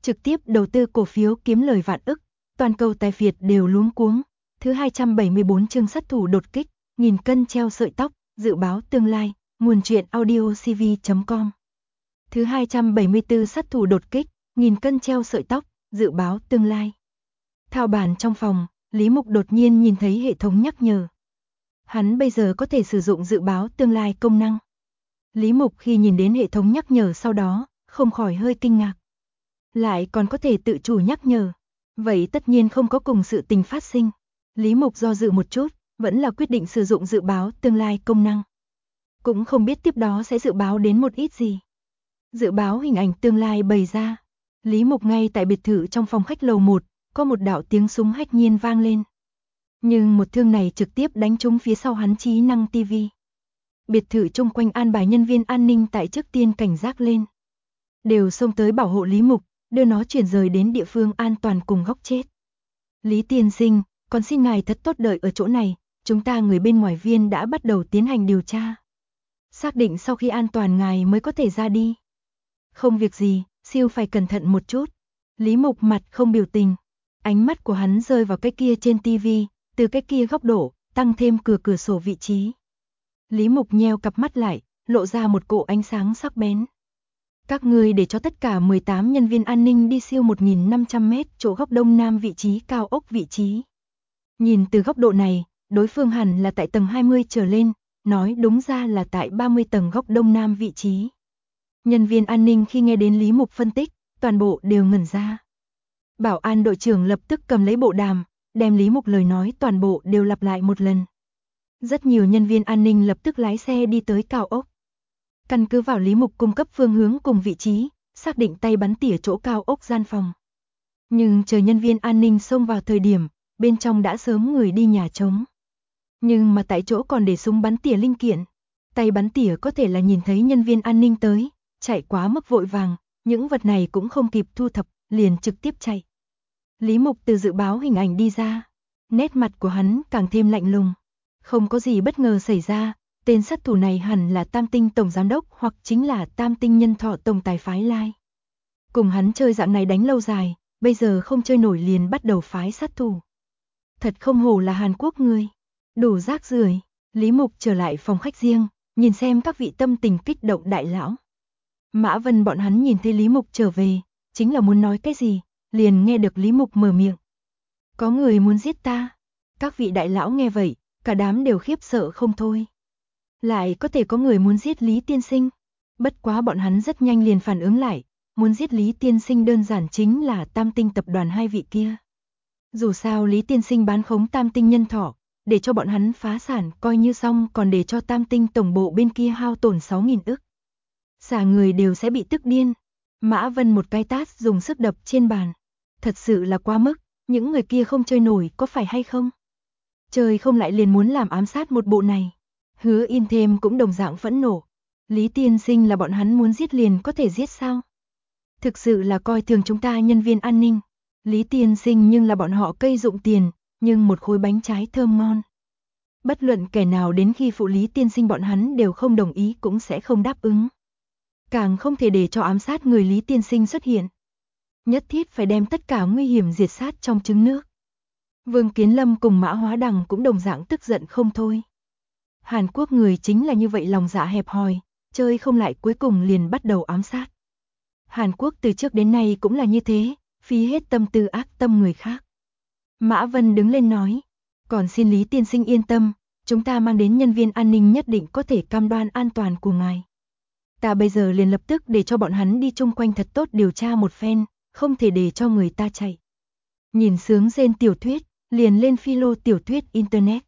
trực tiếp đầu tư cổ phiếu kiếm lời vạn ức, toàn cầu tài phiệt đều luống cuống. Thứ 274 chương sát thủ đột kích, nghìn cân treo sợi tóc, dự báo tương lai, nguồn truyện audiocv.com. Thứ 274 sát thủ đột kích, nghìn cân treo sợi tóc, dự báo tương lai. Thao bàn trong phòng, Lý Mục đột nhiên nhìn thấy hệ thống nhắc nhở. Hắn bây giờ có thể sử dụng dự báo tương lai công năng. Lý Mục khi nhìn đến hệ thống nhắc nhở sau đó, không khỏi hơi kinh ngạc. Lại còn có thể tự chủ nhắc nhở. Vậy tất nhiên không có cùng sự tình phát sinh. Lý Mục do dự một chút, vẫn là quyết định sử dụng dự báo tương lai công năng. Cũng không biết tiếp đó sẽ dự báo đến một ít gì. Dự báo hình ảnh tương lai bày ra. Lý Mục ngay tại biệt thự trong phòng khách lầu 1, có một đạo tiếng súng hách nhiên vang lên. Nhưng một thương này trực tiếp đánh trúng phía sau hắn trí năng tivi. Biệt thự chung quanh an bài nhân viên an ninh tại trước tiên cảnh giác lên. Đều xông tới bảo hộ Lý Mục, đưa nó chuyển rời đến địa phương an toàn cùng góc chết. Lý tiên sinh, còn xin ngài thật tốt đợi ở chỗ này, chúng ta người bên ngoài viên đã bắt đầu tiến hành điều tra. Xác định sau khi an toàn ngài mới có thể ra đi. Không việc gì, siêu phải cẩn thận một chút. Lý Mục mặt không biểu tình. Ánh mắt của hắn rơi vào cái kia trên tivi, từ cái kia góc độ, tăng thêm cửa sổ vị trí. Lý Mục nheo cặp mắt lại, lộ ra một cỗ ánh sáng sắc bén. Các ngươi để cho tất cả 18 nhân viên an ninh đi siêu 1.500 mét chỗ góc đông nam vị trí cao ốc vị trí. Nhìn từ góc độ này, đối phương hẳn là tại tầng 20 trở lên, nói đúng ra là tại 30 tầng góc đông nam vị trí. Nhân viên an ninh khi nghe đến Lý Mục phân tích, toàn bộ đều ngẩn ra. Bảo an đội trưởng lập tức cầm lấy bộ đàm, đem Lý Mục lời nói toàn bộ đều lặp lại một lần. Rất nhiều nhân viên an ninh lập tức lái xe đi tới cao ốc. Căn cứ vào Lý Mục cung cấp phương hướng cùng vị trí, xác định tay bắn tỉa chỗ cao ốc gian phòng. Nhưng chờ nhân viên an ninh xông vào thời điểm, bên trong đã sớm người đi nhà trống. Nhưng mà tại chỗ còn để súng bắn tỉa linh kiện. Tay bắn tỉa có thể là nhìn thấy nhân viên an ninh tới, chạy quá mức vội vàng, những vật này cũng không kịp thu thập, liền trực tiếp chạy. Lý Mục từ dự báo hình ảnh đi ra, nét mặt của hắn càng thêm lạnh lùng. Không có gì bất ngờ xảy ra, tên sát thủ này hẳn là Tam Tinh Tổng Giám Đốc hoặc chính là Tam Tinh Nhân Thọ Tổng Tài phái lai. Cùng hắn chơi dạng này đánh lâu dài, bây giờ không chơi nổi liền bắt đầu phái sát thủ. Thật không hổ là Hàn Quốc người. Đủ rác rưởi. Lý Mục trở lại phòng khách riêng, nhìn xem các vị tâm tình kích động đại lão. Mã Vân bọn hắn nhìn thấy Lý Mục trở về, chính là muốn nói cái gì, liền nghe được Lý Mục mở miệng. Có người muốn giết ta. Các vị đại lão nghe vậy, cả đám đều khiếp sợ không thôi. Lại có thể có người muốn giết Lý tiên sinh. Bất quá bọn hắn rất nhanh liền phản ứng lại, muốn giết Lý tiên sinh đơn giản chính là Tam Tinh tập đoàn hai vị kia. Dù sao Lý tiên sinh bán khống Tam Tinh Nhân Thọ, để cho bọn hắn phá sản coi như xong, còn để cho Tam Tinh tổng bộ bên kia hao tổn 6.000 ức. Xả người đều sẽ bị tức điên. Mã Vân một cái tát dùng sức đập trên bàn. Thật sự là quá mức, những người kia không chơi nổi có phải hay không? Chơi không lại liền muốn làm ám sát một bộ này. Hứa In Thêm cũng đồng dạng phẫn nộ. Lý tiên sinh là bọn hắn muốn giết liền có thể giết sao? Thực sự là coi thường chúng ta nhân viên an ninh. Lý tiên sinh nhưng là bọn họ cây dụng tiền, nhưng một khối bánh trái thơm ngon. Bất luận kẻ nào đến khi phụ Lý tiên sinh bọn hắn đều không đồng ý cũng sẽ không đáp ứng. Càng không thể để cho ám sát người Lý tiên sinh xuất hiện. Nhất thiết phải đem tất cả nguy hiểm diệt sát trong trứng nước. Vương Kiến Lâm cùng Mã Hóa Đằng cũng đồng dạng tức giận không thôi. Hàn Quốc người chính là như vậy, lòng dạ hẹp hòi, chơi không lại cuối cùng liền bắt đầu ám sát. Hàn Quốc từ trước đến nay cũng là như thế, phí hết tâm tư ác tâm người khác. Mã Vân đứng lên nói, còn xin Lý tiên sinh yên tâm, chúng ta mang đến nhân viên an ninh nhất định có thể cam đoan an toàn của ngài. Ta bây giờ liền lập tức để cho bọn hắn đi chung quanh thật tốt điều tra một phen, không thể để cho người ta chạy. Nhìn sướng rên tiểu thuyết, liền lên philo tiểu thuyết internet.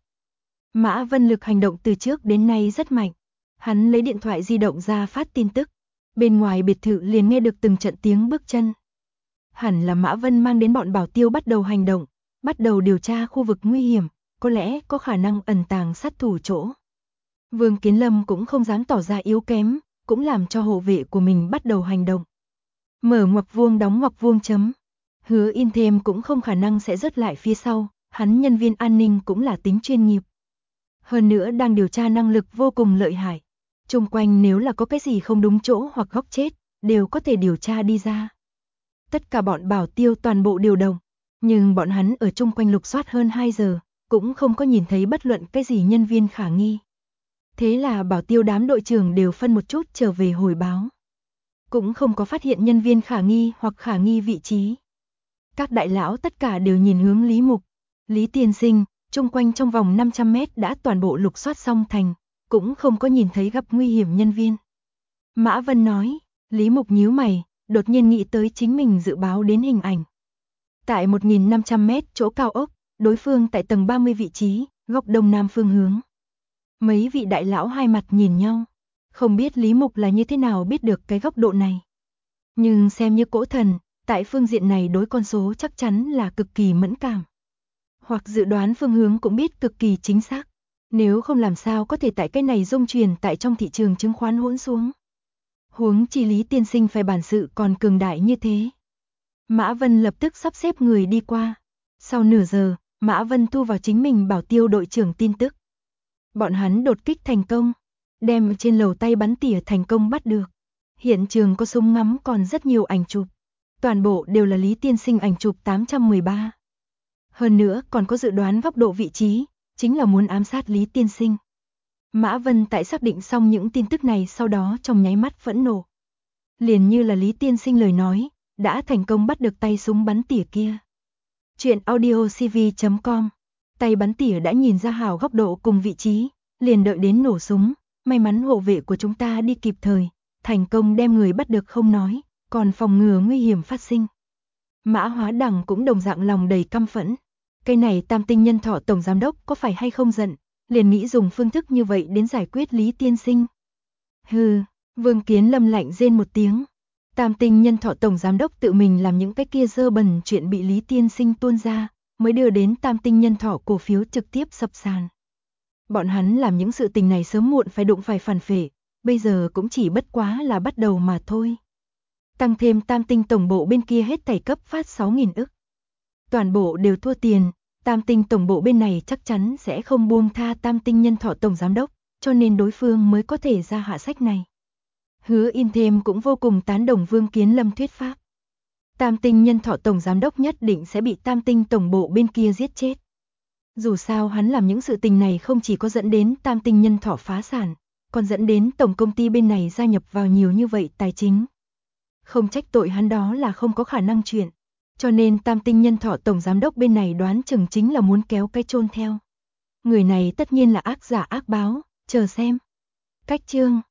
Mã Vân lực hành động từ trước đến nay rất mạnh. Hắn lấy điện thoại di động ra phát tin tức. Bên ngoài biệt thự liền nghe được từng trận tiếng bước chân. Hẳn là Mã Vân mang đến bọn bảo tiêu bắt đầu hành động, bắt đầu điều tra khu vực nguy hiểm, có lẽ có khả năng ẩn tàng sát thủ chỗ. Vương Kiến Lâm cũng không dám tỏ ra yếu kém, cũng làm cho hộ vệ của mình bắt đầu hành động. Mở ngoặc vuông đóng ngoặc vuông chấm. Hứa In Thêm cũng không khả năng sẽ rớt lại phía sau, hắn nhân viên an ninh cũng là tính chuyên nghiệp. Hơn nữa đang điều tra năng lực vô cùng lợi hại. Chung quanh nếu là có cái gì không đúng chỗ hoặc góc chết, đều có thể điều tra đi ra. Tất cả bọn bảo tiêu toàn bộ điều động, nhưng bọn hắn ở chung quanh lục soát hơn 2 giờ, cũng không có nhìn thấy bất luận cái gì nhân viên khả nghi. Thế là bảo tiêu đám đội trưởng đều phân một chút trở về hồi báo. Cũng không có phát hiện nhân viên khả nghi hoặc khả nghi vị trí. Các đại lão tất cả đều nhìn hướng Lý Mục. Lý tiên sinh, chung quanh trong vòng 500 mét đã toàn bộ lục soát xong thành, cũng không có nhìn thấy gặp nguy hiểm nhân viên. Mã Vân nói, Lý Mục nhíu mày, đột nhiên nghĩ tới chính mình dự báo đến hình ảnh. Tại 1500 mét chỗ cao ốc, đối phương tại tầng 30 vị trí, góc đông nam phương hướng. Mấy vị đại lão hai mặt nhìn nhau, không biết Lý Mục là như thế nào biết được cái góc độ này. Nhưng xem như cỗ thần, tại phương diện này đối con số chắc chắn là cực kỳ mẫn cảm. Hoặc dự đoán phương hướng cũng biết cực kỳ chính xác. Nếu không làm sao có thể tại cái này dung truyền tại trong thị trường chứng khoán hỗn xuống. Huống chi Lý tiên sinh phải bản sự còn cường đại như thế. Mã Vân lập tức sắp xếp người đi qua. Sau nửa giờ, Mã Vân thu vào chính mình bảo tiêu đội trưởng tin tức. Bọn hắn đột kích thành công, đem trên lầu tay bắn tỉa thành công bắt được. Hiện trường có súng ngắm còn rất nhiều ảnh chụp. Toàn bộ đều là Lý tiên sinh ảnh chụp 813. Hơn nữa còn có dự đoán góc độ vị trí, chính là muốn ám sát Lý tiên sinh. Mã Vân tại xác định xong những tin tức này sau đó trong nháy mắt phẫn nộ. Liền như là Lý tiên sinh lời nói, đã thành công bắt được tay súng bắn tỉa kia. Chuyện audiocv.com. Tay bắn tỉa đã nhìn ra hảo góc độ cùng vị trí, liền đợi đến nổ súng, may mắn hộ vệ của chúng ta đi kịp thời, thành công đem người bắt được không nói, còn phòng ngừa nguy hiểm phát sinh. Mã Hóa Đằng cũng đồng dạng lòng đầy căm phẫn. Cái này Tam Tinh Nhân Thọ tổng giám đốc có phải hay không giận, liền nghĩ dùng phương thức như vậy đến giải quyết Lý tiên sinh. Hừ, Vương Kiến Lâm lạnh rên một tiếng. Tam Tinh Nhân Thọ tổng giám đốc tự mình làm những cái kia dơ bẩn chuyện bị Lý tiên sinh tuôn ra, mới đưa đến Tam Tinh Nhân Thọ cổ phiếu trực tiếp sập sàn. Bọn hắn làm những sự tình này sớm muộn phải đụng phải phản phệ, bây giờ cũng chỉ bất quá là bắt đầu mà thôi. Tăng thêm Tam Tinh tổng bộ bên kia hết thảy cấp phát 6.000 ức. Toàn bộ đều thua tiền, Tam Tinh tổng bộ bên này chắc chắn sẽ không buông tha Tam Tinh Nhân Thọ tổng giám đốc, cho nên đối phương mới có thể ra hạ sách này. Hứa In thêm cũng vô cùng tán đồng Vương Kiến Lâm thuyết pháp. Tam Tinh Nhân Thọ tổng giám đốc nhất định sẽ bị Tam Tinh tổng bộ bên kia giết chết. Dù sao hắn làm những sự tình này không chỉ có dẫn đến Tam Tinh Nhân Thọ phá sản, còn dẫn đến tổng công ty bên này gia nhập vào nhiều như vậy tài chính. Không trách tội hắn đó là không có khả năng chuyện. Cho nên Tam Tinh Nhân Thọ tổng giám đốc bên này đoán chừng chính là muốn kéo cái chôn theo. Người này tất nhiên là ác giả ác báo, chờ xem. Cách chương